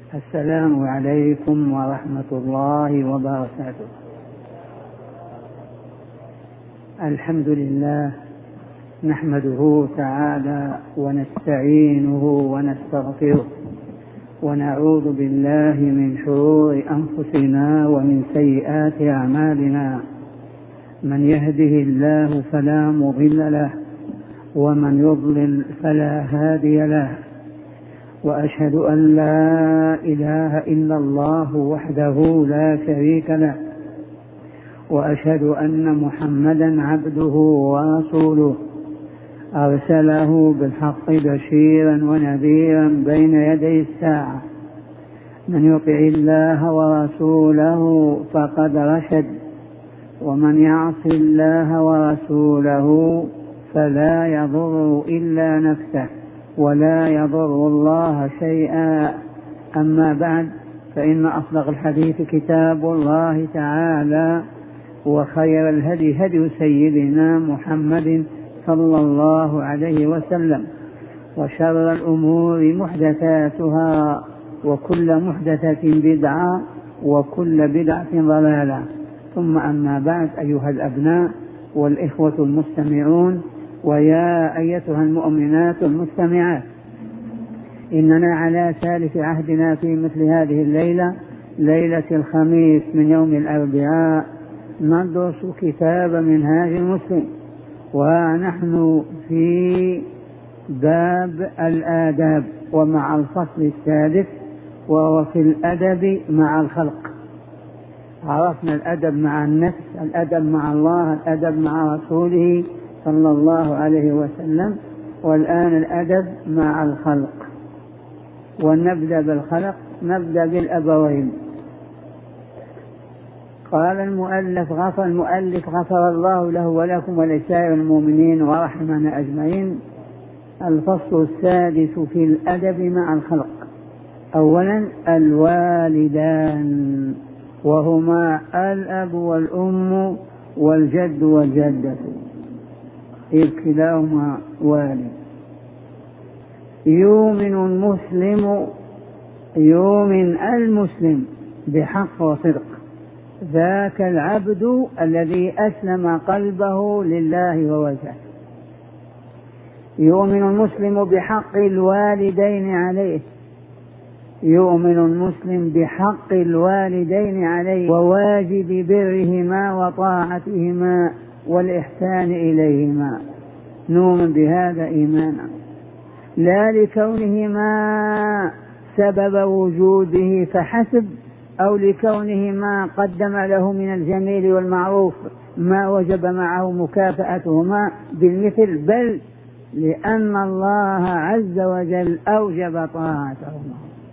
السلام عليكم ورحمة الله وبركاته. الحمد لله نحمده تعالى ونستعينه ونستغفره ونعوذ بالله من شرور أنفسنا ومن سيئات أعمالنا. من يهده الله فلا مضل له ومن يضلل فلا هادي له، وأشهد أن لا إله إلا الله وحده لا شريك له، وأشهد أن محمدا عبده ورسوله أرسله بالحق بشيرا ونذيرا بين يدي الساعة. من يطع الله ورسوله فقد رشد، ومن يعص الله ورسوله فلا يضر إلا نفسه ولا يضر الله شيئا. أما بعد، فإن أصدق الحديث كتاب الله تعالى، وخير الهدي هدي سيدنا محمد صلى الله عليه وسلم، وشر الأمور محدثاتها، وكل محدثة بدعة، وكل بدعة ضلالة. ثم أما بعد، أيها الأبناء والإخوة المستمعون، ويا أيتها المؤمنات المستمعات، إننا على ثالث عهدنا في مثل هذه الليلة، ليلة الخميس من يوم الأربعاء، ندرس كتاب منهاج المسلم، ونحن في باب الآداب، ومع الفصل السادس، وهو في الأدب مع الخلق. عرفنا الأدب مع النفس، الأدب مع الله، الأدب مع رسوله صلى الله عليه وسلم، والآن الأدب مع الخلق. ونبدأ بالخلق، نبدأ بالأبوين. قال المؤلف غفر الله له ولكم ولسائر المؤمنين ورحمنا أجمعين. الفصل السادس في الأدب مع الخلق. أولا الوالدان، وهما الأب والأم والجد والجدة، إذ كلاهما والد. يؤمن المسلم بحق وصدق، ذاك العبد الذي أسلم قلبه لله ووجهه. يؤمن المسلم بحق الوالدين عليه، يؤمن المسلم بحق الوالدين عليه، وواجب برهما وطاعتهما والإحسان إليهما. نؤمن بهذا إيمانا، لا لكونهما سبب وجوده فحسب، أو لكونهما قدم له من الجميل والمعروف ما وجب معه مكافأتهما بالمثل، بل لأن الله عز وجل أوجب طاعتهما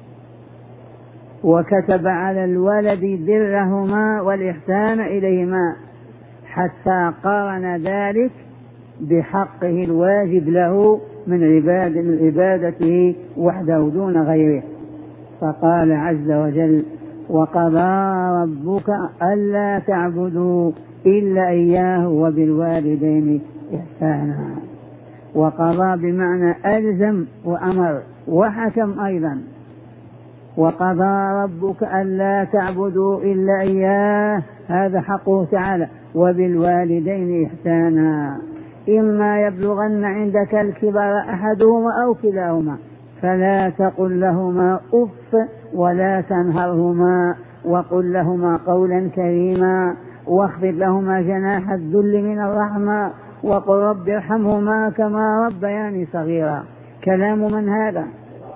وكتب على الولد برهما والإحسان إليهما، حتى قارن ذلك بحقه الواجب له من عبادته وحده دون غيره. فقال عز وجل: وقضى ربك ألا تعبدوا إلا إياه وبالوالدين إحسانا. وقضى بمعنى ألزم وأمر وحكم أيضا. وقضى ربك ألا تعبدوا إلا إياه، هذا حقه تعالى، وبالوالدين إحسانا. إما يبلغن عندك الكبر أحدهما أو كلاهما فلا تقل لهما أف ولا تنهرهما، وقل لهما قولا كريما، واخفض لهما جناح الذل من الرحمة، وقل رب ارحمهما كما ربياني صغيرا. كلام من هذا؟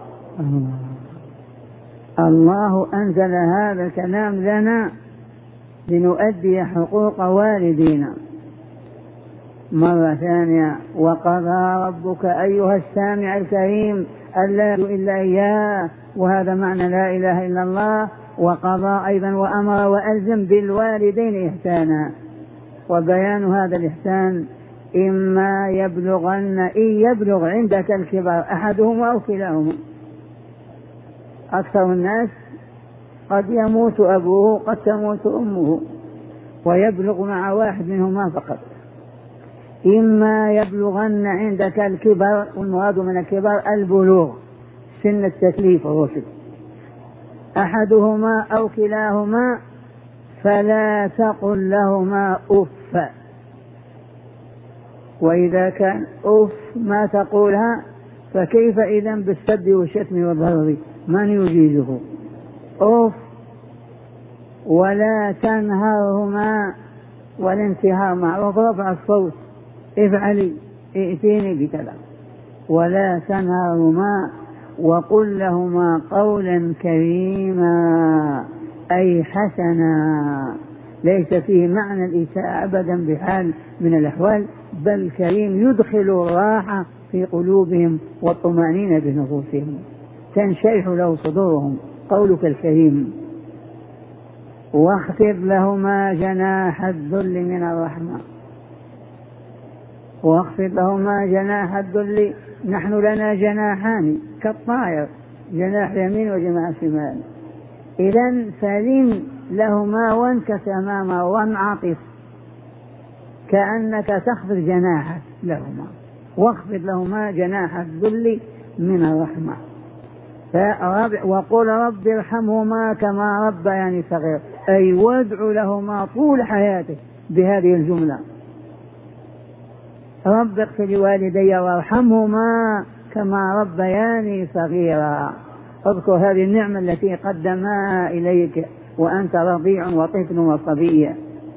الله أنزل هذا الكلام لنا لنؤدي حقوق والدينا. مرة ثانية: وقضى ربك أيها السامع الكريم ألا إلا إياه، وهذا معنى لا إله إلا الله. وقضى أيضا وأمر وألزم بالوالدين إحسانا. وبيان هذا الإحسان: إما يبلغن، إن يبلغ عندك الكبر أحدهما أو كلاهما. أكثر الناس قد يموت أبوه، قد تموت أمه، ويبلغ مع واحد منهما فقط. إما يبلغن عندك الكبر، والمراد من الكبر البلوغ، سن التكليف والرشد. أحدهما أو كلاهما فلا تقل لهما أف. وإذا كان أف ما تقولها فكيف إذن بالسب والشتم والضرب؟ من يجيزه؟ أف. ولا تنهرهما، والانتهار معروف رفع الصوت، افعلي، ائتيني بكذا. ولا تنهرهما وقل لهما قولا كريما أي حسنا، ليس فيه معنى الإساءة أبدا بحال من الأحوال، بل كريم يدخل الراحة في قلوبهم والطمأنينة بنفوسهم، تنشرح له صدورهم قولك الكريم. واخفض لهما جناح الذل من الرحمة. واخفض لهما جناح الذل، نحن لنا جناحان كالطائر، جناح يمين وجناح شمال، إذن فلن لهما وانكس أمامه وانعطف كأنك تخفض جناحك لهما. واخفض لهما جناح الذل من الرحمة. وقل رب ارحمهما كما ربياني صغير، أي وادع لهما طول حياتك بهذه الجملة: رب اغفر لوالدي وارحمهما كما ربياني صغيرا. اذكر هذه النعمة التي قدمها إليك وأنت رضيع وطفل وصبي.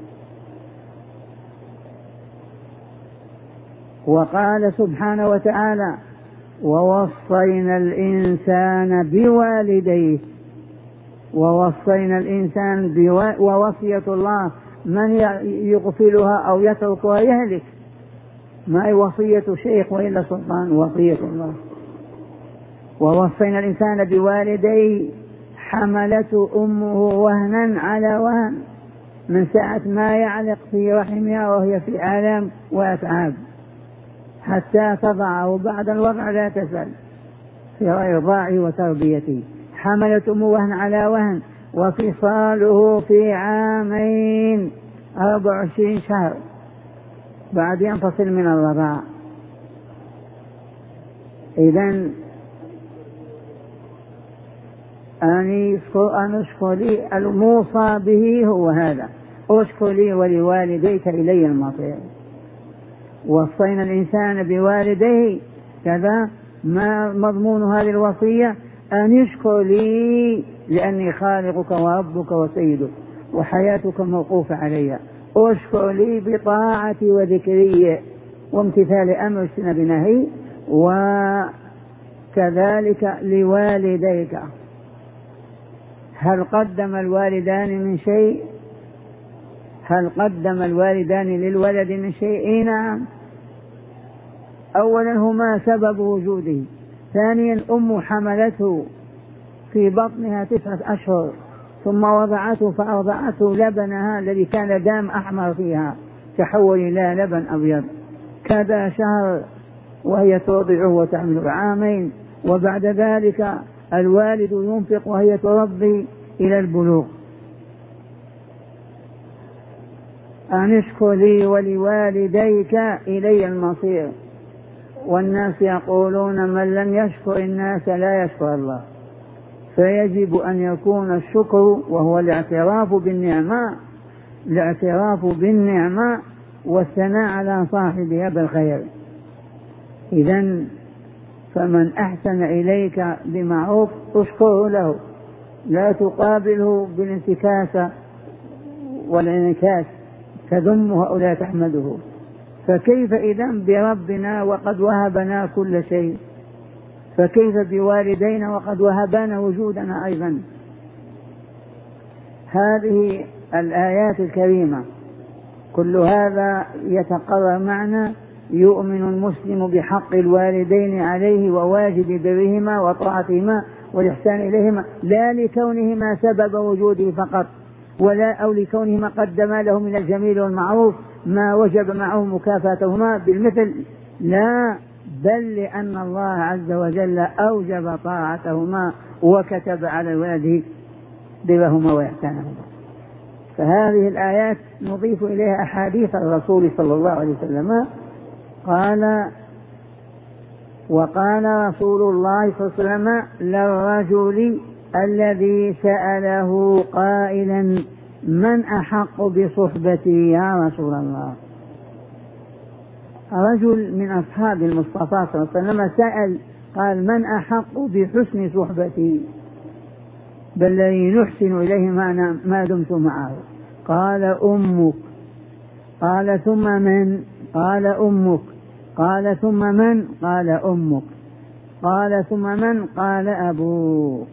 وقال سبحانه وتعالى: ووصينا الإنسان بوالديه. ووصينا الإنسان ووصية الله من يغفلها أو يتركها يهلك، ما هي وصية شيخ وإلا سلطان، وصية الله. ووصينا الإنسان بوالديه حملته أمه وهنا على وهن، من ساعة ما يعلق في رحمها وهي في آلام وأتعاب حتى تضعه، بعد الوضع لا تزال في إرضاعه وتربيته. حملت أمه وهن على وهن وفصاله في 2 24 شهر بعد ينفصل من الرضاع. إذن أن أشكر لي، الموصى به هو هذا: أشكر لي ولوالديك إلي المصير. وصينا الإنسان بوالديه كذا، ما مضمون هذه الوصية؟ أن يشكر لي لأني خالقك وربك وسيدك وحياتك موقوفة علي. أشكر لي بطاعتي وذكري وامتثال أمر واجتناب نهي، وكذلك لوالديك. هل قدم الوالدان من شيء؟ هل قدم الوالدان للولد من شيء؟ نعم. أولا هما سبب وجوده، ثانيا أم حملته في بطنها 9 أشهر ثم وضعته فأرضعته لبنها الذي كان دام أحمر فيها تحول إلى لبن أبيض كذا شهر، وهي ترضعه وتحمل 2 عام، وبعد ذلك الوالد ينفق وهي تربي إلى البلوغ. أن اشكر لي ولوالديك إلي المصير. والناس يقولون من لم يشكر الناس لا يشكر الله، فيجب أن يكون الشكر وهو الاعتراف بالنعمة والثناء على صاحبها بالخير. إذن فمن أحسن إليك بمعروف اشكره له، لا تقابله بالانتكاسة والانكاس تذمه أو لا تحمده. فكيف إذن بربنا وقد وهبنا كل شيء؟ فكيف بوالدينا وقد وهبنا وجودنا أيضا؟ هذه الآيات الكريمة كل هذا يتقرر معنا. يؤمن المسلم بحق الوالدين عليه وواجب برهما وطاعتهما والإحسان إليهما، لا لكونهما سبب وجوده فقط، ولا أو لكونهما قدم له من الجميل والمعروف ما وجب معه مكافاتهما بالمثل، لا، بل لأن الله عز وجل أوجب طاعتهما وكتب على الولد برهما وإحسانهما. فهذه الآيات نضيف إليها أحاديث الرسول صلى الله عليه وسلم. وقال رسول الله صلى الله عليه وسلم للرجل الذي سأله قائلا من أحق بصحبتي يا رسول الله. رجل من أصحاب المصطفى صلى الله عليه وسلم سأل قال من أحق بحسن صحبتي بل الذي نحسن إليه ما دمت معه؟ قال أمك. قال ثم من؟ قال أمك. قال ثم من؟ قال أمك. قال ثم من؟ قال أبوك.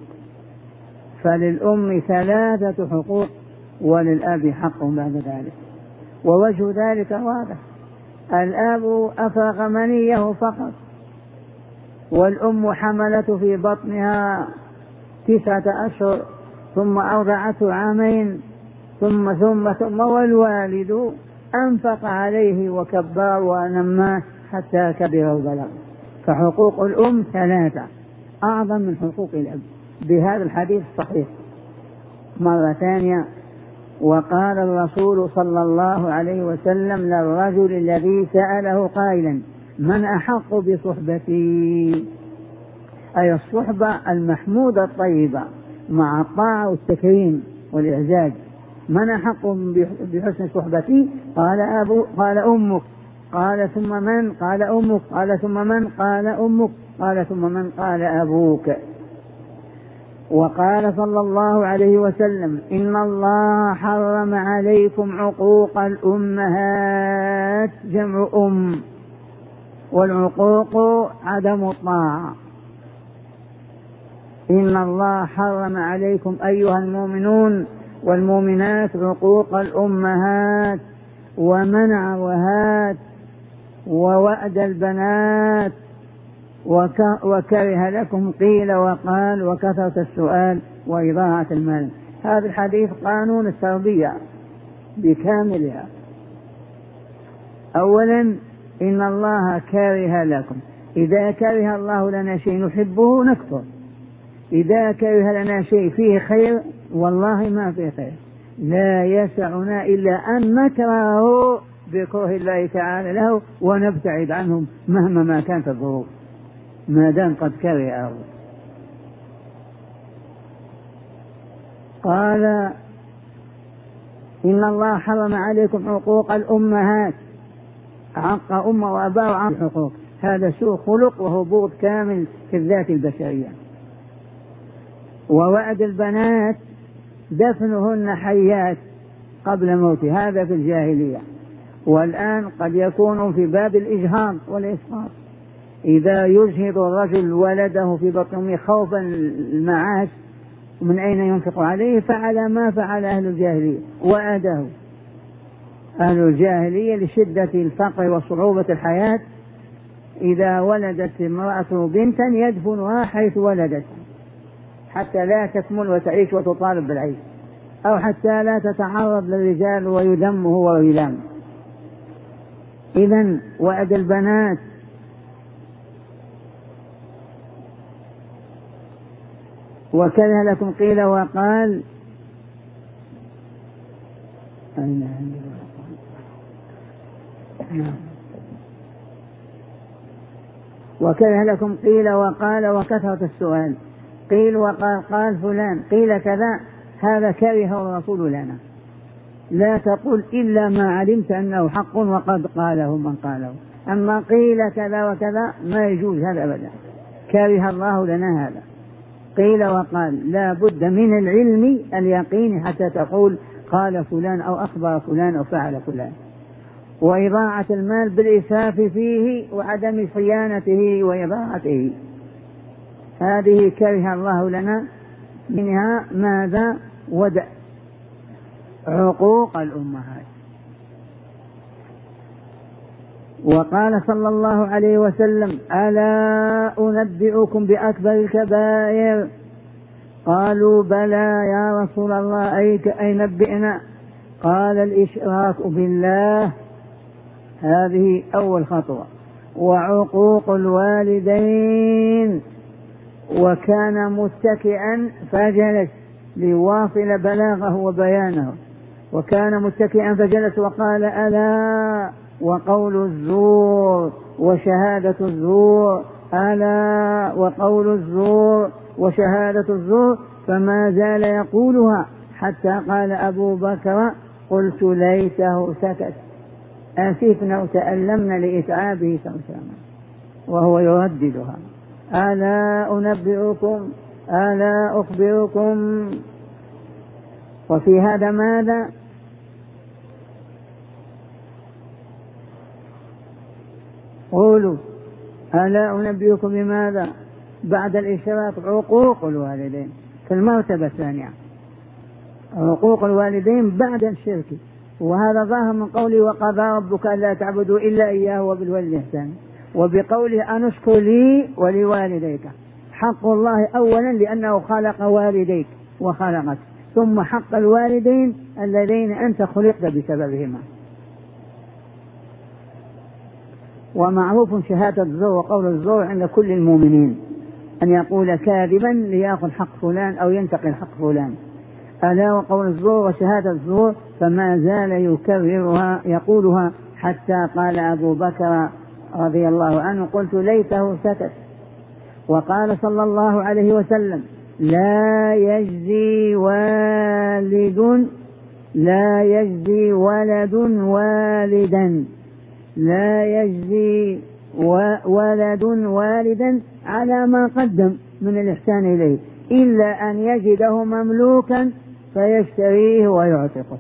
فللأم 3 حقوق وللأب حق بعد ذلك. ووجه ذلك واضح، الأب أفرغ منيه فقط، والأم حملته في بطنها 9 أشهر ثم أرضعته 2 ثم والوالد أنفق عليه وكبر ونماه حتى كبر وبلغ. فحقوق الأم 3 أعظم من حقوق الأب بهذا الحديث الصحيح. مرة ثانية، وقال الرسول صلى الله عليه وسلم للرجل الذي سأله قائلا من أحق بصحبتي، أي الصحبة المحمودة الطيبة مع الطاعة والتكريم والإعزاز. من أحق بحسن صحبتي؟ قال أبو. قال أمك. قال ثم من؟ قال أمك. قال ثم من؟ قال أمك. قال ثم من؟ قال أبوك. وقال صلى الله عليه وسلم إن الله حرم عليكم عقوق الأمهات، جمع أم، والعقوق عدم الطاعة. إن الله حرم عليكم أيها المؤمنون والمؤمنات عقوق الأمهات ومنع وهات ووأد البنات وكره لكم قيل وقال وكثرة السؤال وإضاعة المال. هذا الحديث قانون التربية بكاملها. أولا إن الله كره لكم، إذا كره الله لنا شيء نحبه نكفر، إذا كره لنا شيء فيه خير والله ما فيه خير، لا يسعنا إلا أن نكرهه بكره الله تعالى له ونبتعد عنهم مهما ما كانت الظروف ما دام قد كرهه. قال إن الله حرم عليكم عقوق الأمهات، عق أم وأباء عن الحقوق، هذا سوء خلق وهبوط كامل في الذات البشرية. ووعد البنات دفنهن حيات قبل موت، هذا في الجاهلية، والآن قد يكون في باب الإجهاض والإسقاط، إذا يجهض الرجل ولده في بطنه خوفا المعاش من أين ينفق عليه فعل ما فعل أهل الجاهلية وأداه. أهل الجاهلية لشدة الفقر وصعوبة الحياة إذا ولدت امرأة بنتا يدفنها حيث ولدت حتى لا تكمل وتعيش وتطالب بالعيش، أو حتى لا تتعرض للرجال ويذم هو ويلام. إذن وأد البنات وكره لكم قيل وقال وكره لكم قيل وقال وكثرة السؤال. قيل وقال، قال فلان قيل كذا، هذا كره الرسول لنا، لا تقول إلا ما علمت أنه حق وقد قاله من قاله، أما قيل كذا وكذا ما يجوز هذا أبدا، كره الله لنا هذا. قيل وقال لا بد من العلم اليقين حتى تقول قال فلان أو أخبر فلان أو فعل فلان. وإضاعة المال بالإسراف فيه وعدم صيانته وإضاعته، هذه كره الله لنا. منها ماذا؟ ودع عقوق الأمهات. وقال صلى الله عليه وسلم ألا أنبئكم بأكبر الكبائر؟ قالوا بلى يا رسول الله أي نبئنا. قال الإشراك بالله، هذه أول خطوة، وعقوق الوالدين. وكان متكئا فجلس ليواصل بلاغه وبيانه، وكان متكئا فجلس وقال ألا وقول الزور وشهادة الزور، ألا وقول الزور وشهادة الزور. فما زال يقولها حتى قال أبو بكر قلت ليته سكت، أسفنا وتألمنا لإتعابه صلى الله عليه وسلم وهو يرددها. ألا أخبركم. وفي هذا ماذا؟ قولوا ألا أنبئكم بماذا؟ بعد الإشراك عقوق الوالدين في المرتبة الثانية، عقوق الوالدين بعد الشرك. وهذا ظاهر من قوله وقضى ربك ألا تعبدوا إلا إياه وبالوالدين إحسانا، وبقوله أن اشكر لي ولوالديك. حق الله أولا لأنه خلق والديك وخلقك، ثم حق الوالدين اللذين أنت خلقت بسببهما. ومعروف شهادة الزور وقول الزور عند كل المؤمنين، أن يقول كاذبا ليأخذ حق فلان أو ينتقل حق فلان. ألا وقول الزور وشهادة الزور، فما زال يكررها يقولها حتى قال أبو بكر رضي الله عنه قلت ليته سكت. وقال صلى الله عليه وسلم لا يجزي ولد والدا على ما قدم من الإحسان إليه إلا أن يجده مملوكا فيشتريه ويعتقه.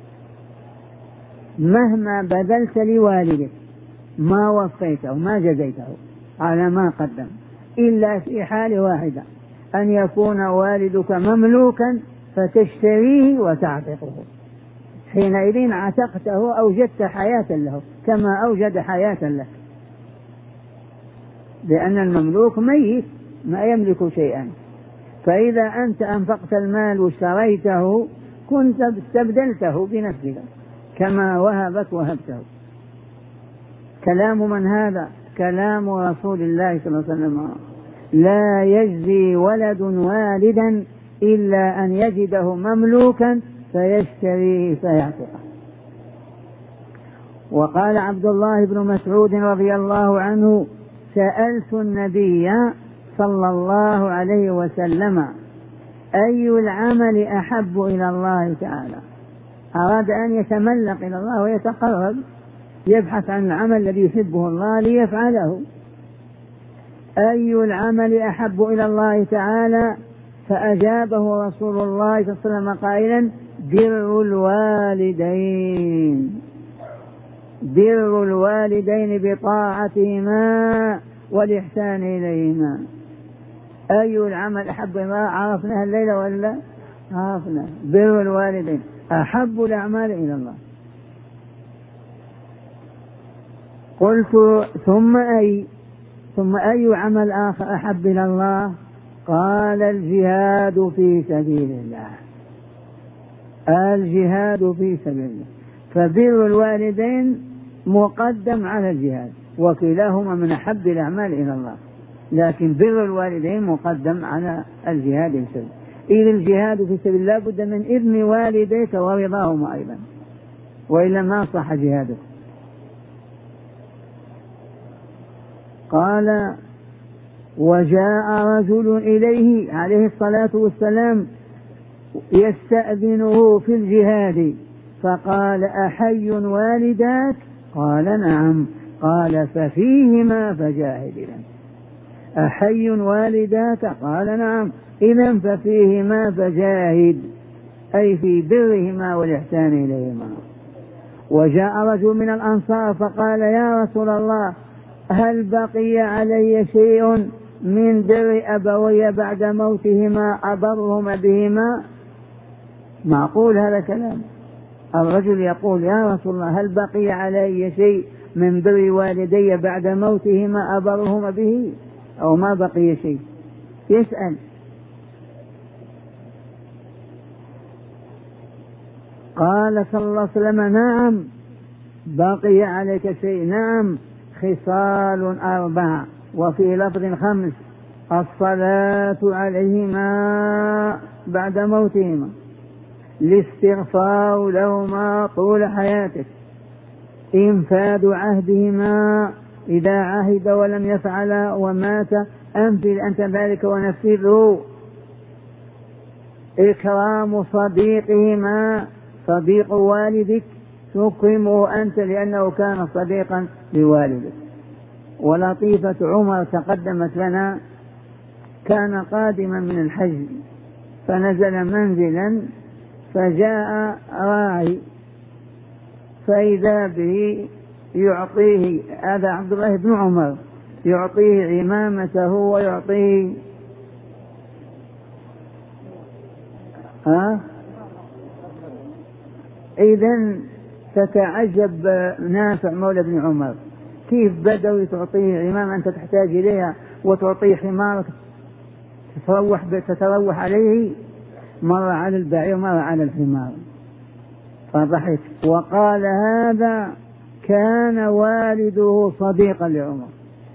مهما بذلت لوالدك ما وفيته ما جزيته على ما قدم، إلا في حال واحدة أن يكون والدك مملوكا فتشتريه وتعتقه، حينئذ عتقته أوجدت حياة له كما أوجد حياة لك، لأن المملوك ميت ما يملك شيئا. فإذا أنت أنفقت المال واشتريته كنت استبدلته بنفسك كما وهبته. كلام من هذا؟ كلام رسول الله صلى الله عليه وسلم. لا يجزي ولد والدا إلا أن يجده مملوكا فيشتريه فيعتقه. وقال عبد الله بن مسعود رضي الله عنه سألت النبي صلى الله عليه وسلم أي العمل أحب إلى الله تعالى. أراد أن يتملق إلى الله ويتقرب، يبحث عن العمل الذي يحبه الله ليفعله. أي العمل أحب إلى الله تعالى؟ فأجابه رسول الله صلى الله عليه وسلم قائلا بر الوالدين بطاعتهما والإحسان إليهما. أي العمل أحب إلى الله؟ عرفناها الليلة ولا عرفنا؟ بر الوالدين أحب الأعمال إلى الله. قلت ثم أي عمل آخر أحب إلى الله؟ قال الجهاد في سبيل الله. فبر الوالدين مقدم على الجهاد، وكلاهما من أحب الأعمال إلى الله، لكن بر الوالدين مقدم على الجهاد في سبيل. إذ الجهاد في سبيل الله بد من إذن والديك ورضاهما أيضا، وإلا ما صح جهادك. قال وجاء رجل إليه عليه الصلاة والسلام يستأذنه في الجهاد فقال أحي والداك؟ قال نعم. قال ففيهما فجاهد. أحي والداك؟ قال نعم. إذن ففيهما فجاهد، أي في برهما والإحسان إليهما. وجاء رجل من الأنصار فقال يا رسول الله هل بقي علي شيء من بر أبوي بعد موتهما أبرهما بهما؟ معقول هذا كلام؟ الرجل يقول يا رسول الله هل بقي علي شيء من بر والدي بعد موتهما أبرهما به أو ما بقي شيء؟ يسأل. قال صلى الله عليه وسلم نعم بقي عليك شيء، نعم، خصال 4 وفي لفظ 5: الصلاة عليهما بعد موتهما، الاستغفار لهما طول حياتك، إنفاذ عهدهما إذا عهد ولم يفعل ومات أنفذ أنت ذلك ونفذه، إكرام صديقهما، صديق والدك تكرمه أنت لأنه كان صديقا لوالدك. ولطيفة عمر تقدمت لنا، كان قادما من الحج فنزل منزلا فجاء راعي فإذا به يعطيه، هذا عبد الله بن عمر، يعطيه عمامته ويعطيه إذن تتعجب نافع مولى بن عمر، كيف بدوي تعطيه عمامة أنت تحتاج إليها وتعطيه حمارك تتروح عليه؟ مر على البعير مر على الحمار فضحك وقال هذا كان والده صديقا لعمر.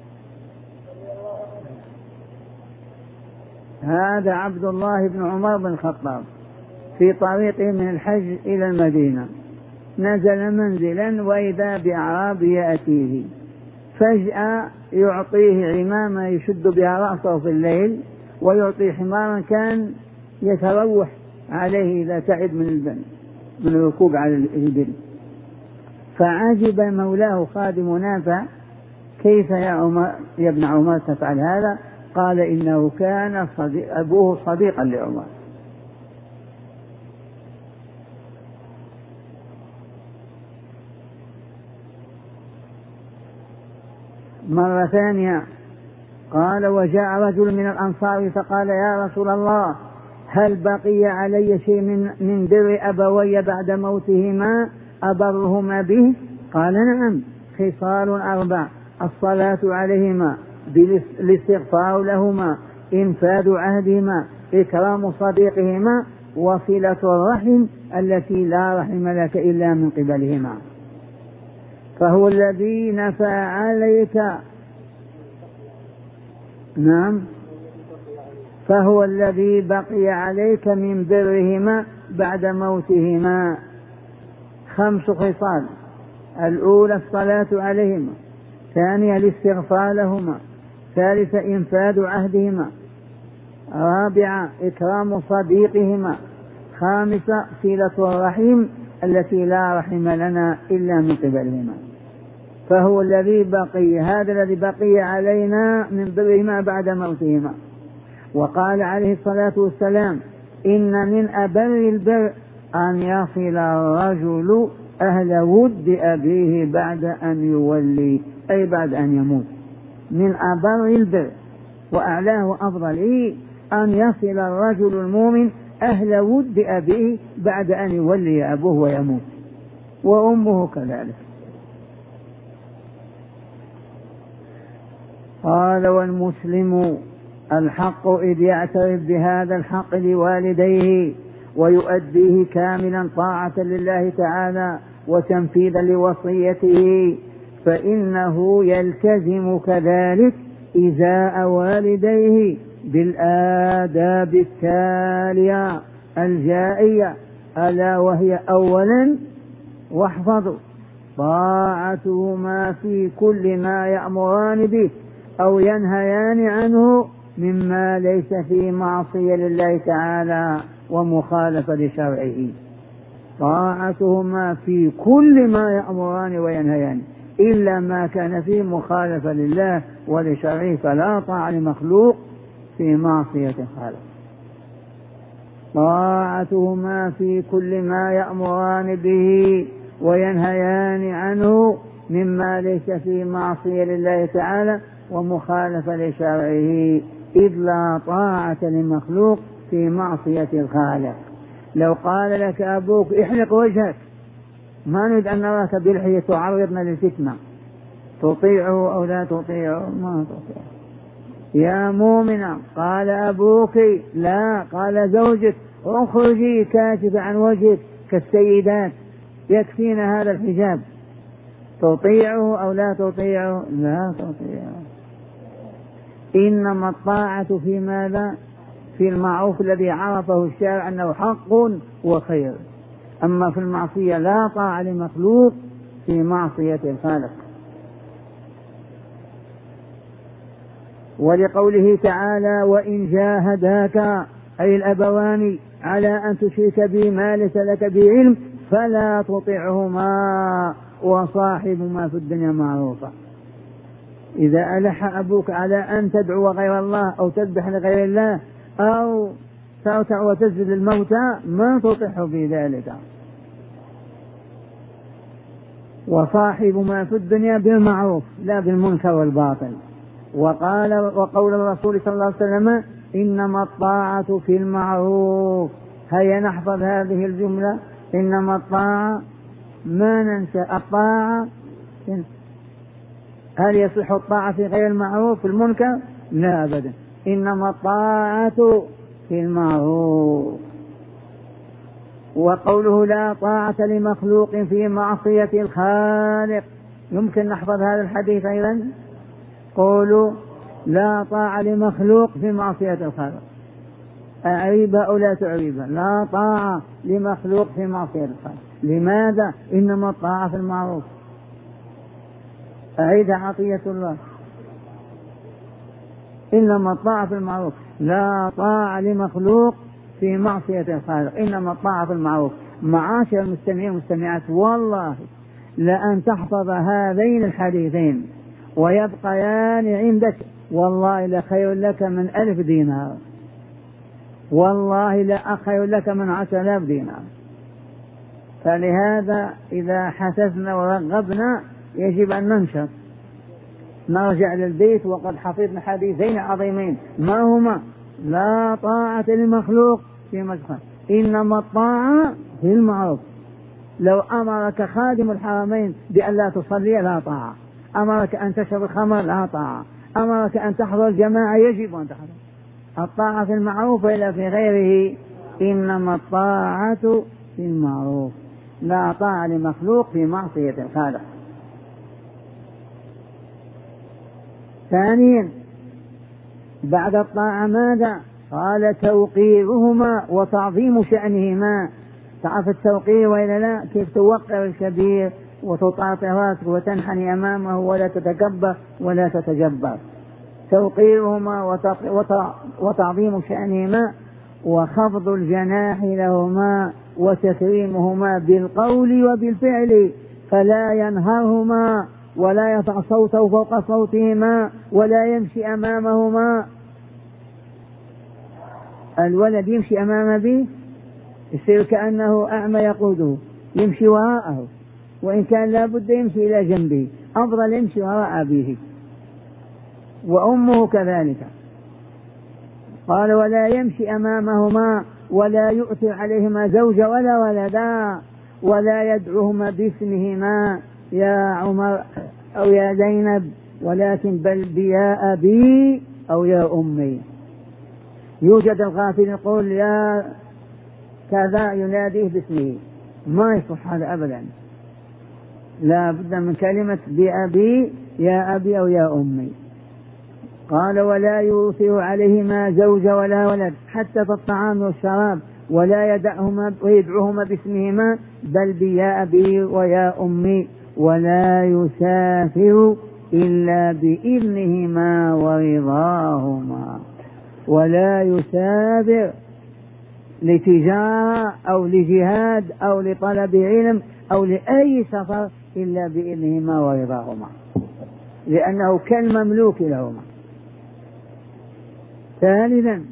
هذا عبد الله بن عمر بن الخطاب في طريقه من الحج إلى المدينة، نزل منزلا وإذا بأعرابي يأتيه، فجأة يعطيه عمامة يشد بها رأسه في الليل، ويعطيه حمارا كان يتروح عليه إذا تعب من الركوب على الإبل. فعجب مولاه خادم نافع، كيف يا ابن عمر تفعل هذا؟ قال إنه كان أبوه صديقا لعمر. مرة ثانية قال وجاء رجل من الأنصار فقال يا رسول الله هل بقي علي شيء من بر أبوي بعد موتهما أبرهما به؟ قال نعم، خصال 4: الصلاة عليهما، بالاستغفار لهما، إنفاذ عهدهما، إكرام صديقهما، وصلة الرحم التي لا رحم لك إلا من قبلهما. فهو الذي نفى عليك، نعم، فهو الذي بقي عليك من برهما بعد موتهما 5 خصال: الأولى الصلاة عليهما، ثانية الاستغفار لهما، ثالثة إنفاذ عهدهما، رابعة إكرام صديقهما، خامسة صلة الرحم التي لا رحم لنا إلا من قبلهما. فهو الذي بقي، هذا الذي بقي علينا من برهما بعد موتهما. وقال عليه الصلاة والسلام إن من أبر البر أن يصل الرجل أهل ود أبيه بعد أن يولي، أي بعد أن يموت. من أبر البر وأعلاه وأفضل أن يصل الرجل المؤمن أهل ود أبيه بعد أن يولي أبوه ويموت، وأمه كذلك. قال والمسلم الحق إذ يعترف بهذا الحق لوالديه ويؤديه كاملا طاعة لله تعالى وتنفيذا لوصيته، فإنه يلتزم كذلك إزاء والديه بالآداب التالية الجائية، ألا وهي: أولا، واحفظوا طاعتهما في كل ما يأمران به أو ينهيان عنه مما ليس فيه معصية لله تعالى ومخالفة لشرعه. طاعتهما في كل ما يأمران وينهيان، إلا ما كان فيه مخالفة لله ولشرعه، فلا طاعة لمخلوق في معصية الخالق. طاعتهما في كل ما يأمران به وينهيان عنه مما ليس فيه معصية لله تعالى ومخالفة لشرعه، إذ لا طاعة لمخلوق في معصية الخالق. لو قال لك أبوك احلق وجهك، ما نريد أن نراك بلحية تعرضنا للفتنة، تطيعه أو لا تطيعه؟ ما تطيعه. يا مؤمنة، قال أبوك لا، قال زوجك اخرجي كاشف عن وجهك كالسيدات، يكفينا هذا الحجاب، تطيعه أو لا تطيعه؟ لا تطيعه. إنما الطاعة في ماذا؟ في المعروف الذي عرفه الشارع أنه حق وخير. أما في المعصية لا طاعة لمخلوق في معصية الخالق. ولقوله تعالى وإن جاهداك أي الأبوان على أن تشرك بي ما ليس لك به علم فلا تطعهما وصاحبهما في الدنيا معروفا. إذا ألح أبوك على أن تدعو غير الله أو تذبح لغير الله أو ترتع وتسجد للموتى ما تطعه بذلك. وصاحبهما في الدنيا بالمعروف لا بالمنكر والباطل. وقول الرسول صلى الله عليه وسلم إنما الطاعة في المعروف. هيا نحفظ هذه الجملة، إنما الطاعة ما ننسى الطاعة. هل يصح الطاعة في غير المعروف في المنكر؟ لا أبدا، إنما الطاعة في المعروف. وقوله لا طاعة لمخلوق في معصية الخالق، يمكن نحفظ هذا الحديث أيضا. قولوا لا طاعة لمخلوق في معصية الخالق، أعيب أو لا تعيب؟ لا طاعة لمخلوق في معصية الخالق. لماذا؟ إنما الطاعة في المعروف. أعيد عطية الله، إنما الطاعة في المعروف، لا طاعة لمخلوق في معصية الخالق، إنما الطاعة في المعروف. معاشر المستمعين والمستمعات، والله لأن تحفظ هذين الحديثين ويبقيان عندك والله لخير لك من 1000 دينار، والله لا خير لك من 10,000 دينار. فلهذا إذا حسسنا ورغبنا يجب أن ننشط، نرجع للبيت وقد حفظنا حديثين عظيمين. ما هما؟ لا طاعة لمخلوق في مجخل، إنما الطاعة في المعروف. لو أمرك خادم الحرمين بأن لا تصلي لا طاعة، أمرك أن تشرب الخمر لا طاعة، أمرك أن تحضر الجماعة يجب أن تحضر. الطاعة في المعروف إلا في غيره، إنما الطاعة في المعروف، لا طاعة لمخلوق في معصية الخالق. ثانيا بعد الطاعة ماذا؟ قال توقيرهما وتعظيم شأنهما. تعرف التوقير وإلا لا؟ كيف توقر الكبير وتطاطي راسك وتنحني أمامه ولا تتكبر ولا تتجبر. توقيرهما وتعظيم شأنهما وخفض الجناح لهما وتكريمهما بالقول وبالفعل، فلا ينهرهما ولا يرفع صوته فوق صوتهما ولا يمشي أمامهما. الولد يمشي أمام أبيه يصير كأنه أعمى يقوده، يمشي وراءه، وإن كان لابد يمشي إلى جنبه، أفضل يمشي وراء أبيه. وأمه كذلك. قال ولا يمشي أمامهما ولا يؤثر عليهما زوجا ولا ولدا ولا يدعوهما باسمهما يا عمر أو يا زينب، ولكن بل بيا أبي أو يا أمي. يوجد الغافل يقول يا كذا يناديه باسمه، ما يصح هذا أبدا، لا بد من كلمة بأبي يا أبي أو يا أمي. قال ولا يوصي عليهما زوج ولا ولد حتى في الطعام والشراب، ولا يدعهما ويدعوهما باسمهما بل بيا أبي ويا أمي، ولا يسافر إلا بإذنهما ورضاهما. ولا يسافر لتجارة أو لجهاد أو لطلب علم أو لأي سفر إلا بإذنهما ورضاهما، لأنه كالمملوك لهما. ثالثا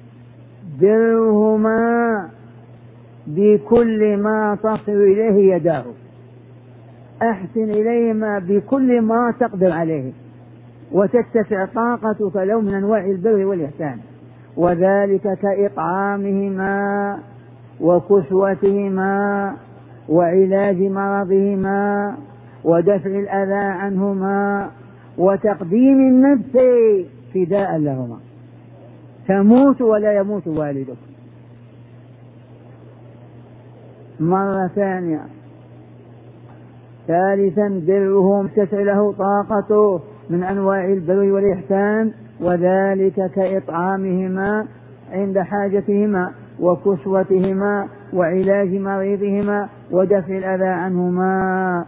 برهما بكل ما تصل إليه يداه، أحسن إليهما بكل ما تقدر عليه وتتسع طاقتك له من أنواع البر والإحسان، وذلك كإطعامهما وكسوتهما وعلاج مرضهما ودفع الأذى عنهما وتقديم النفس فداء لهما. تموت ولا يموت والدك. مرة ثانية. ثالثا برهم تسع له طاقته من أنواع البر والإحسان، وذلك كإطعامهما عند حاجتهما وكسوتهما وعلاج مريضهما ودفع الأذى عنهما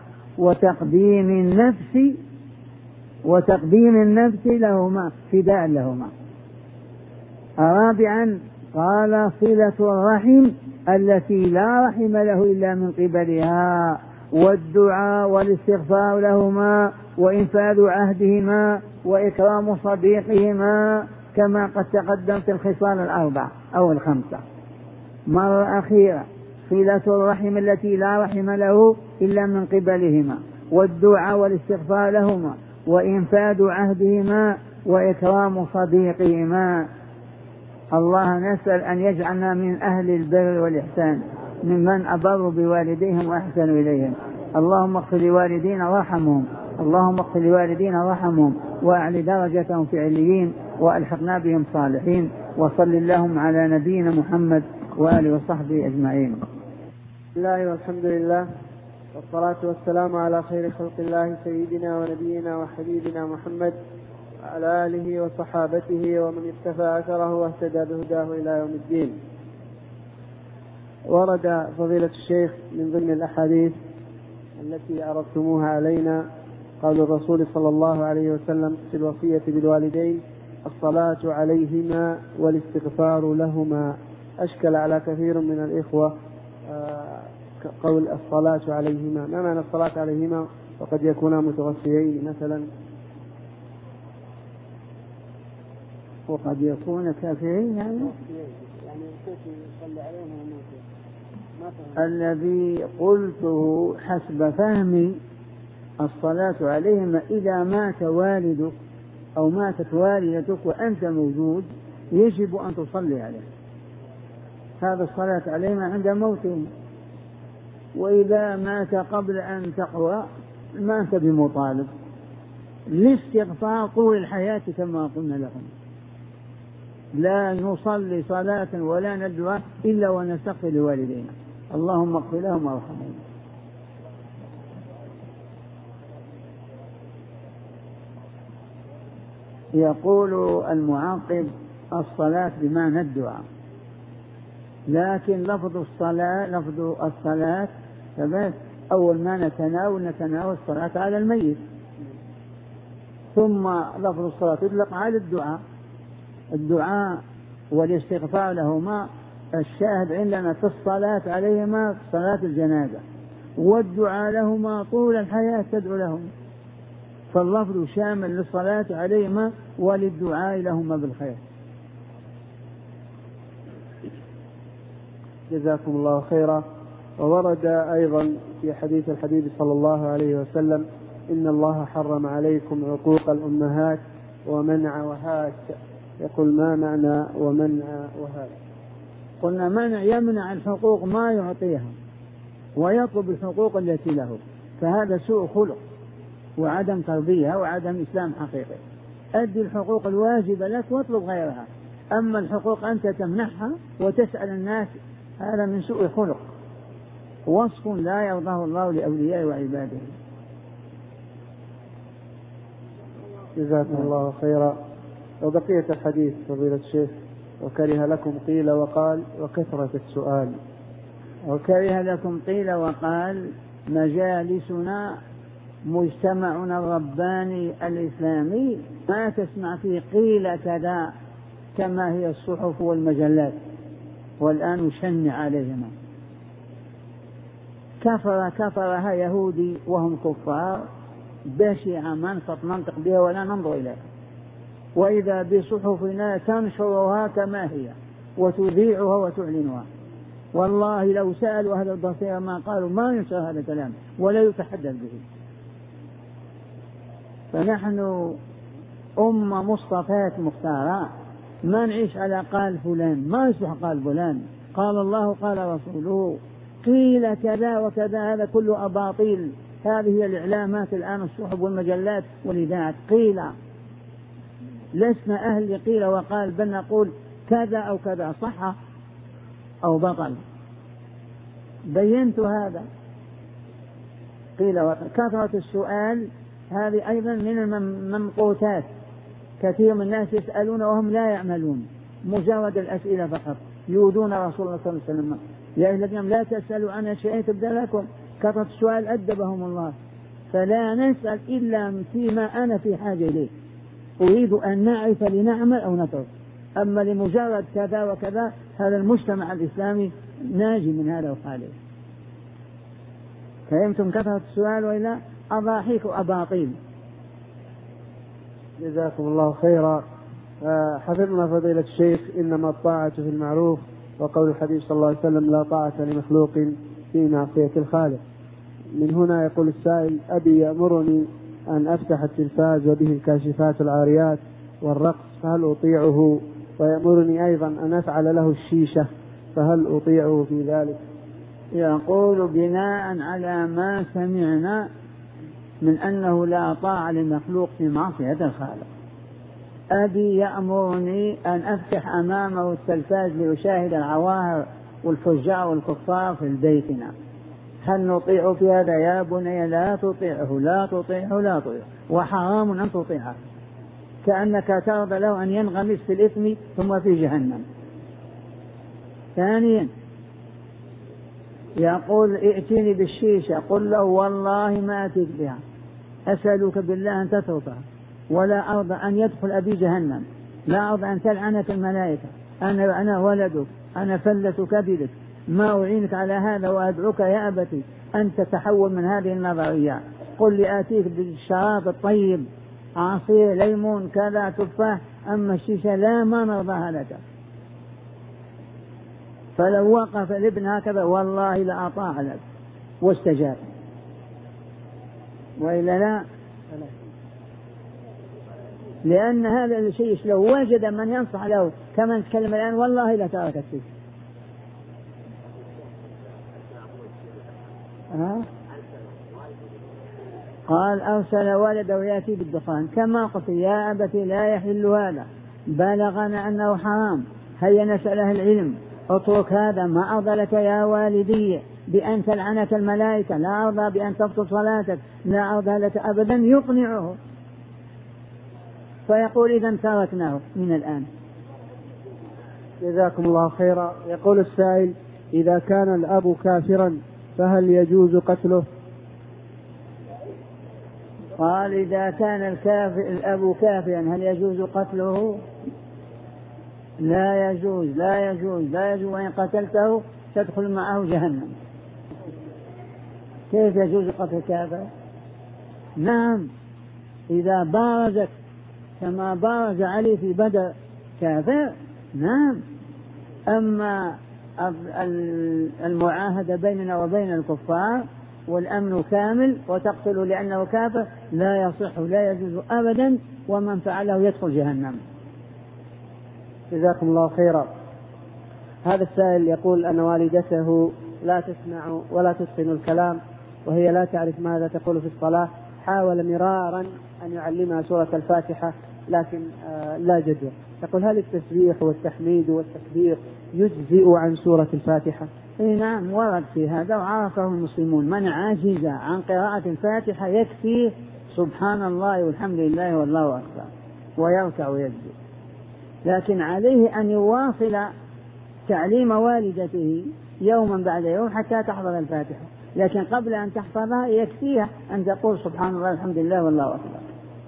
وتقديم النفس لهما فداء لهما. رابعا قال صلة الرحم التي لا رحم له إلا من قبلها، والدعاء والاستغفار لهما، وإنفاذ عهدهما، وإكرام صديقهما، كما قد تقدم في الخصال الأربع أو الخمسة. مرة أخيرة: صلة الرحم التي لا رحم له إلا من قبلهما، والدعاء والاستغفار لهما، وإنفاذ عهدهما، وإكرام صديقهما. الله نسأل أن يجعلنا من أهل البر والإحسان، ممن أبروا بوالديهم وأحسنوا إليهم. اللهم اغفر لوالدينا وارحمهم، اللهم اغفر لوالدينا وارحمهم، وأعل درجتهم في عليين، وألحقنا بهم صالحين. وصل اللهم على نبينا محمد وآله وصحبه أجمعين. بسم الله والحمد لله، والصلاة والسلام على خير خلق الله سيدنا ونبينا وحبيبنا محمد وعلى آله وصحابته ومن اكتفى أثره واهتدى بهداه إلى يوم الدين. ورد فضيلة الشيخ من ضمن الأحاديث التي عرضتموها علينا قول الرسول صلى الله عليه وسلم في الوصية بالوالدين: الصلاة عليهما والاستغفار لهما. أشكل على كثير من الإخوة قول الصلاة عليهما، ما معنى الصلاة عليهما؟ وقد يكونا متوفيين مثلا، وقد يكون كافرين، يعني يصلي عليهم. الذي قلته حسب فهمي: الصلاة عليهما إذا مات والدك أو ماتت والدتك وأنت موجود يجب أن تصلي عليه. هذا الصلاة عليهما عند موتهم، وإذا مات قبل أن تقوى ما أنت بمطالب. الاستغفار طول الحياة كما قلنا لكم، لا نصلي صلاة ولا ندعو إلا ونستغفر لوالدينا، اللهم اغفر لهم وارحمهم. يقول المعقب: الصلاة بمعنى الدعاء، لكن لفظ الصلاة فبس أول ما نتناول الصلاة على الميت، ثم لفظ الصلاة يطلق على الدعاء والاستغفار لهما. الشاهد عندنا في الصلاة عليهما في صلاة الجنازة، والدعاء لهما طول الحياة تدعو لهم، فاللفظ شامل للصلاة عليهما وللدعاء لهما بالخير. جزاكم الله خيرا. وورد أيضا في حديث الحبيب صلى الله عليه وسلم: إن الله حرم عليكم عقوق الأمهات ومنع وهات. يقول: ما معنى ومنع وهات؟ قلنا منع يمنع الحقوق ما يعطيها ويطلب الحقوق التي له، فهذا سوء خلق وعدم تربية وعدم إسلام حقيقي. أدي الحقوق الواجبة لك واطلب غيرها، أما الحقوق أنت تمنحها وتسأل الناس، هذا من سوء خلق، وصف لا يرضاه الله لأولياء وعباده. جزاكم الله خيرا. وبقية الحديث فضيلة الشيخ: وكره لكم قيل وقال وكثرة السؤال. وكره لكم قيل وقال مجالسنا مجتمعنا الرباني الإسلامي ما تسمع فيه قيل كذا كما هي الصحف والمجلات، والآن يشنع عليهما. كفرها يهودي وهم كفار بشعة منطق بها ولا ننظر إليها، وإذا بصحفنا تنشرها كما هي وتذيعها وتعلنها. والله لو سألوا أهل البصيرة ما قالوا ما ينشر هذا الكلام ولا يتحدث به. فنحن أمة مصطفاة مختارة، ما نعيش على قال فلان، ما يصلح قال فلان، قال الله قال رسوله، قيل كذا وكذا، هذا كله أباطيل. هذه هي الإعلامات الآن، الصحف والمجلات والإذاعات. قيل، لسنا أهل قيل وقال، بل نقول كذا أو كذا، صح أو بطل. بينت هذا. قيل وقال. كثرة السؤال هذه أيضا من الممقوتات، كثير من الناس يسألون وهم لا يعملون، مجرد الأسئلة فقط، يؤذون رسول الله صلى الله عليه وسلم: يا أيها الذين لا تسألوا عن شيء تبدأ لكم. كثرة السؤال أدبهم الله، فلا نسأل إلا فيما أنا في حاجة إليه، أريد أن نعرف لنعمل أو نترك. أما لمجرد كذا وكذا هذا المجتمع الإسلامي ناجي من هذا وخالف. فهمتم كثرة السؤال وإلا أضاحيك وأباطيل؟ جزاكم الله خيرا. حفظنا فضيلة الشيخ إنما الطاعة في المعروف، وقول الحديث صلى الله عليه وسلم لا طاعة لمخلوق في معصية الخالق. من هنا يقول السائل: أبي يأمرني أن أفتح التلفاز وبه الكاشفات العاريات والرقص، فهل أطيعه؟ ويأمرني أيضا أن أفعل له الشيشة، فهل أطيعه في ذلك؟ يقول بناء على ما سمعنا من أنه لا طاعة لمخلوق في معصية الخالق. أبي يأمرني أن أفتح أمامه التلفاز لأشاهد العواهر والفجار والكفار في بيتنا، هل نطيع في هذا؟ يا بني لا تطيعه لا تطيعه لا تطيعه، وحرام أن تطيعه، كأنك ترضى له أن ينغمس في الإثم ثم في جهنم. ثانيا يقول ائتني بالشيشة، قل له والله ما أتيك بها، أسألك بالله أن تتركها، ولا أرضى أن يدخل أبي جهنم، لا أرضى أن تلعنك الملائكة، أنا ولدك، أنا فلة كبدك، ما أعينك على هذا، وأدعوك يا أبتي أن تتحول من هذه النظريات. قل لي آتيك بالشراب الطيب، عصير ليمون كذا تفاح، أما الشيشة لا، ما نرضاها لك. فلو وقف الابن هكذا والله لأطاع لك واستجاب، وإلا لا، لأن هذا الشيء لو وجد من ينصح له كما نتكلم الآن والله لترك الشيء. قال أرسل والده يأتي بالدخان، كما قلت يا أبتي لا يحل هذا، بلغنا أنه حرام، هيا نسأل أهل العلم، اترك هذا، ما أرضى لك يا والدي بأن تلعنك الملائكة، لا أرضى بأن تبطل صلاتك، لا أرضى لك أبدا، يقنعه، فيقول إذا تركناه من الآن. جزاكم الله خيرا. يقول السائل: إذا كان الأب كافرا فهل يجوز قتله؟ قال إذا كان الأب كافرا هل يجوز قتله؟ لا يجوز لا يجوز لا يجوز، وإن قتلته تدخل معه جهنم. كيف يجوز قتل كافر؟ نعم، إذا بارزت كما بارز علي في بدر كافر نعم، أما المعاهدة بيننا وبين الكفار والأمن كامل وتقتل لأنه كافر لا يصح لا يجوز أبدا، ومن فعله يدخل جهنم. جزاكم الله خيرا. هذا السائل يقول أن والدته لا تسمع ولا تتقن الكلام، وهي لا تعرف ماذا تقول في الصلاة، حاول مرارا أن يعلمها سورة الفاتحة لكن لا جدوى. يقول هل التسبيح والتحميد والتكبير يجزئ عن سورة الفاتحة؟ نعم، ورد في هذا وعرفه المسلمون، من عاجز عن قراءة الفاتحة يكفي سبحان الله والحمد لله والله أكبر ويركع ويسجد، لكن عليه أن يواصل تعليم والدته يوما بعد يوم حتى تحفظ الفاتحة، لكن قبل أن تحفظها يكفيها أن تقول سبحان الله والحمد لله والله أكبر.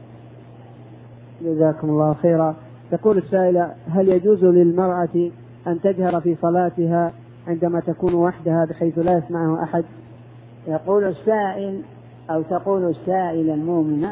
جزاكم الله خيرا. تقول السائلة: هل يجوز للمرأة أن تجهر في صلاتها عندما تكون وحدها بحيث لا يسمعه أحد؟ يقول السائل أو تقول السائلة المؤمنة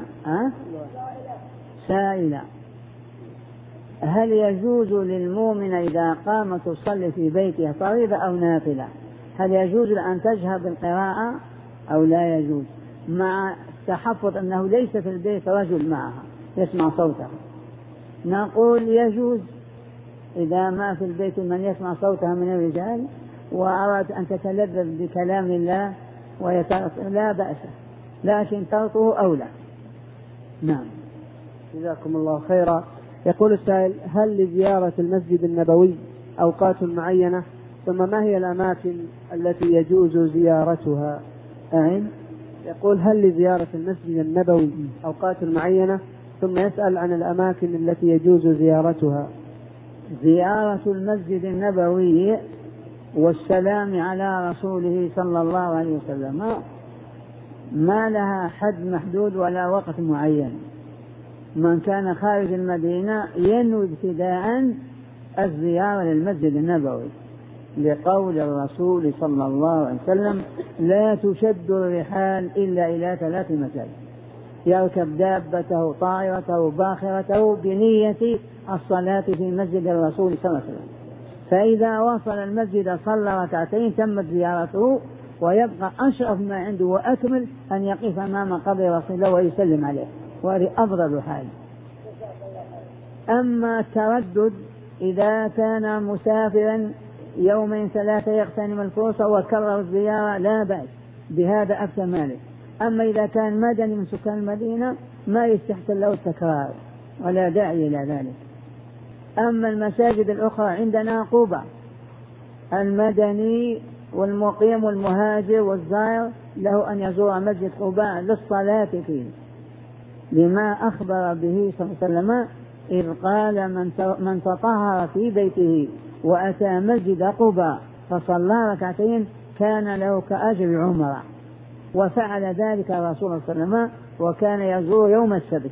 سائلة: هل يجوز للمؤمنة إذا قامت تصلي في بيتها فريضة أو نافلة هل يجوز أن تجهر بالقراءة أو لا يجوز، مع تحفظ أنه ليس في البيت رجل معها يسمع صوتها؟ نقول يجوز إذا ما في البيت من يسمع صوتها من الرجال وأراد أن تتلذذ بكلام الله لا بأس، لكن تركه أولى. نعم. جزاكم الله خيرا. يقول السائل: هل لزيارة المسجد النبوي أوقات معينة؟ ثم ما هي الأماكن التي يجوز زيارتها؟ يقول هل لزيارة المسجد النبوي أوقات معينة؟ ثم يسأل عن الأماكن التي يجوز زيارتها. زيارة المسجد النبوي والسلام على رسوله صلى الله عليه وسلم ما لها حد محدود ولا وقت معين. من كان خارج المدينة ينوي ابتداء الزيارة للمسجد النبوي، لقول الرسول صلى الله عليه وسلم: لا تشد الرحال إلا إلى 3 مساجد، يركب دابته طائرته باخرته بنية الصلاة في مسجد الرسول صلى الله عليه وسلم، فإذا وصل المسجد صلى ركعتين تمت زيارته، ويبقى أشرف ما عنده وأكمل أن يقف أمام قبر رسول الله ويسلم عليه، وهذه أفضل حال. أما التردد إذا كان مسافرا 2 3 يغتنم الفرصة وكرر الزيارة لا بأس، بهذا أفتى مالك. أما إذا كان مدني من سكان المدينة ما يستحسن له التكرار ولا داعي إلى ذلك. أما المساجد الأخرى عندنا قبة، المدني والمقيم والمهاجر والزائر له أن يزور مسجد قباء للصلاة فيه، لما أخبر به صلى الله عليه وسلم إذ قال: من تطهر في بيته وأتى مسجد قباء فصلى ركعتين كان له كأجر عمره. وفعل ذلك الرسول صلى الله عليه وسلم، وكان يزور يوم السبت.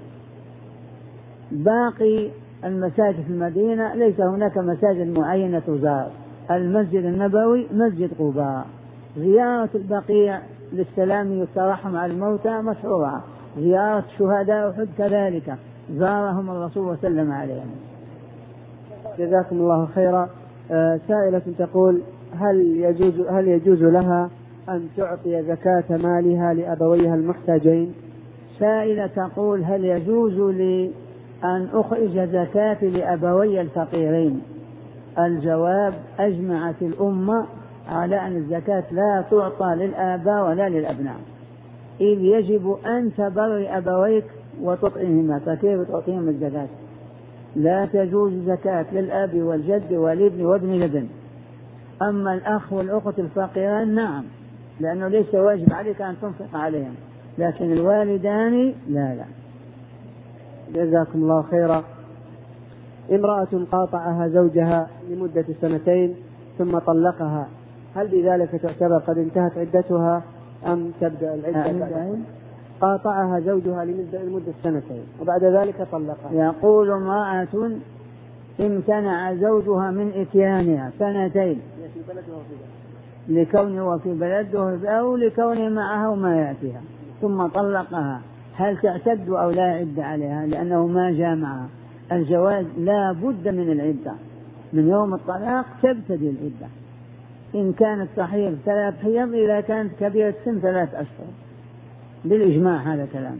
باقي المساجد في المدينة ليس هناك مساجد معينة تزار، المسجد النبوي، مسجد قباء. زيارة البقيع للسلام والترحم على الموتى مشروعة، زيارة شهداء أحد كذلك زارهم الرسول وسلم عليهم. جزاكم الله خيرا. سائلة تقول: هل يجوز لها أن تعطي زكاة مالها لأبويها المحتاجين؟ سائلة تقول: هل يجوز لي أن أخرج زكاة لأبوي الفقيرين؟ الجواب: أجمعت الأمة على أن الزكاة لا تعطى للآباء ولا للأبناء، إذ يجب أن تبر أبويك وتطعمهما، فكيف تعطيهم الزكاة؟ لا تجوز زكاة للأب والجد والابن وابن الابن. أما الأخ والأخت الفقيران نعم، لأنه ليس واجب عليك أن تنفق عليهم، لكن الوالدان لا. جزاكم الله خيرا. امرأة قاطعها زوجها لمدة 2 ثم طلقها، هل بذلك تعتبر قد انتهت عدتها أم تبدأ العدة؟ قاطعها زوجها لمدة 2 وبعد ذلك طلقها. يقول: امرأة امتنع زوجها من إتيانها 2 لكونه في بلده أو لكونه معها وما يأتيها، ثم طلقها، هل تعتد أو لا عد عليها لأنه ما جامعها؟ الجواز لا بد من العدة، من يوم الطلاق تبتدي العدة، إن كانت تحيض 3 حيض، إذا كانت كبيرة سن 3 أشهر، بالإجماع هذا كلام.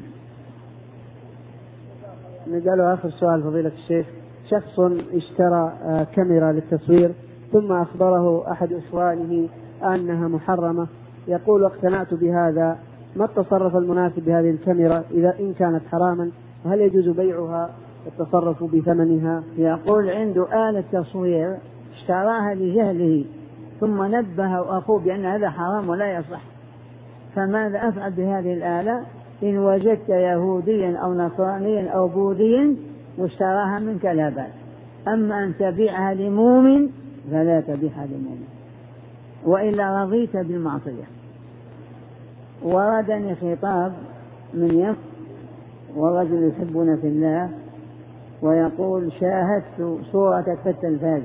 نجعل آخر سؤال فضيلة الشيخ: شخص اشترى كاميرا للتصوير ثم أخبره أحد إخوانه أنها محرمة، يقول: اقتنعت بهذا، ما التصرف المناسب بهذه الكاميرا إذا إن كانت حراما؟ وهل يجوز بيعها والتصرف بثمنها؟ يقول: عنده آلة تصوير اشتراها لجهله، ثم نبه أخوه بأن هذا حرام ولا يصح، فماذا أفعل بهذه الآلة؟ إن وجدت يهوديا أو نصرانيا أو بوذيا واشتراها منك لا بأس، أما أن تبيعها لمؤمن فلا تبيعها لمؤمن، وإلا رضيت بالمعصية. وردني خطاب من يمن ورجل يحبنا في الله ويقول: شاهدت صورة في التلفاز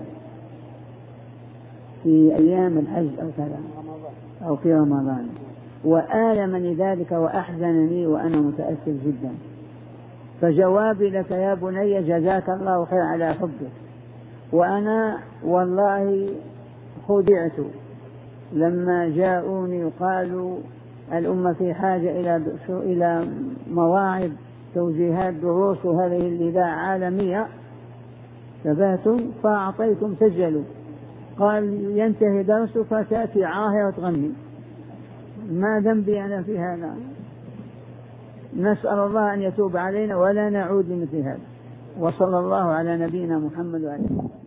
في أيام الحج أو كذا أو في رمضان، وآلمني ذلك وأحزنني وأنا متأثر جدا. فجوابي لك يا بني: جزاك الله خير على حبك، وأنا والله خدعت لما جاءوني وقالوا الأمة في حاجة إلى مواعظ توجيهات دروس وهذه الإذاعة عالمية، ثباتوا فأعطيتم سجلوا، قال ينتهي درسك تأتي عاهرة وتغني، ما ذنبي أنا في هذا؟ نسأل الله أن يتوب علينا ولا نعود لمثل هذا. وصلى الله على نبينا محمد وعلى آله.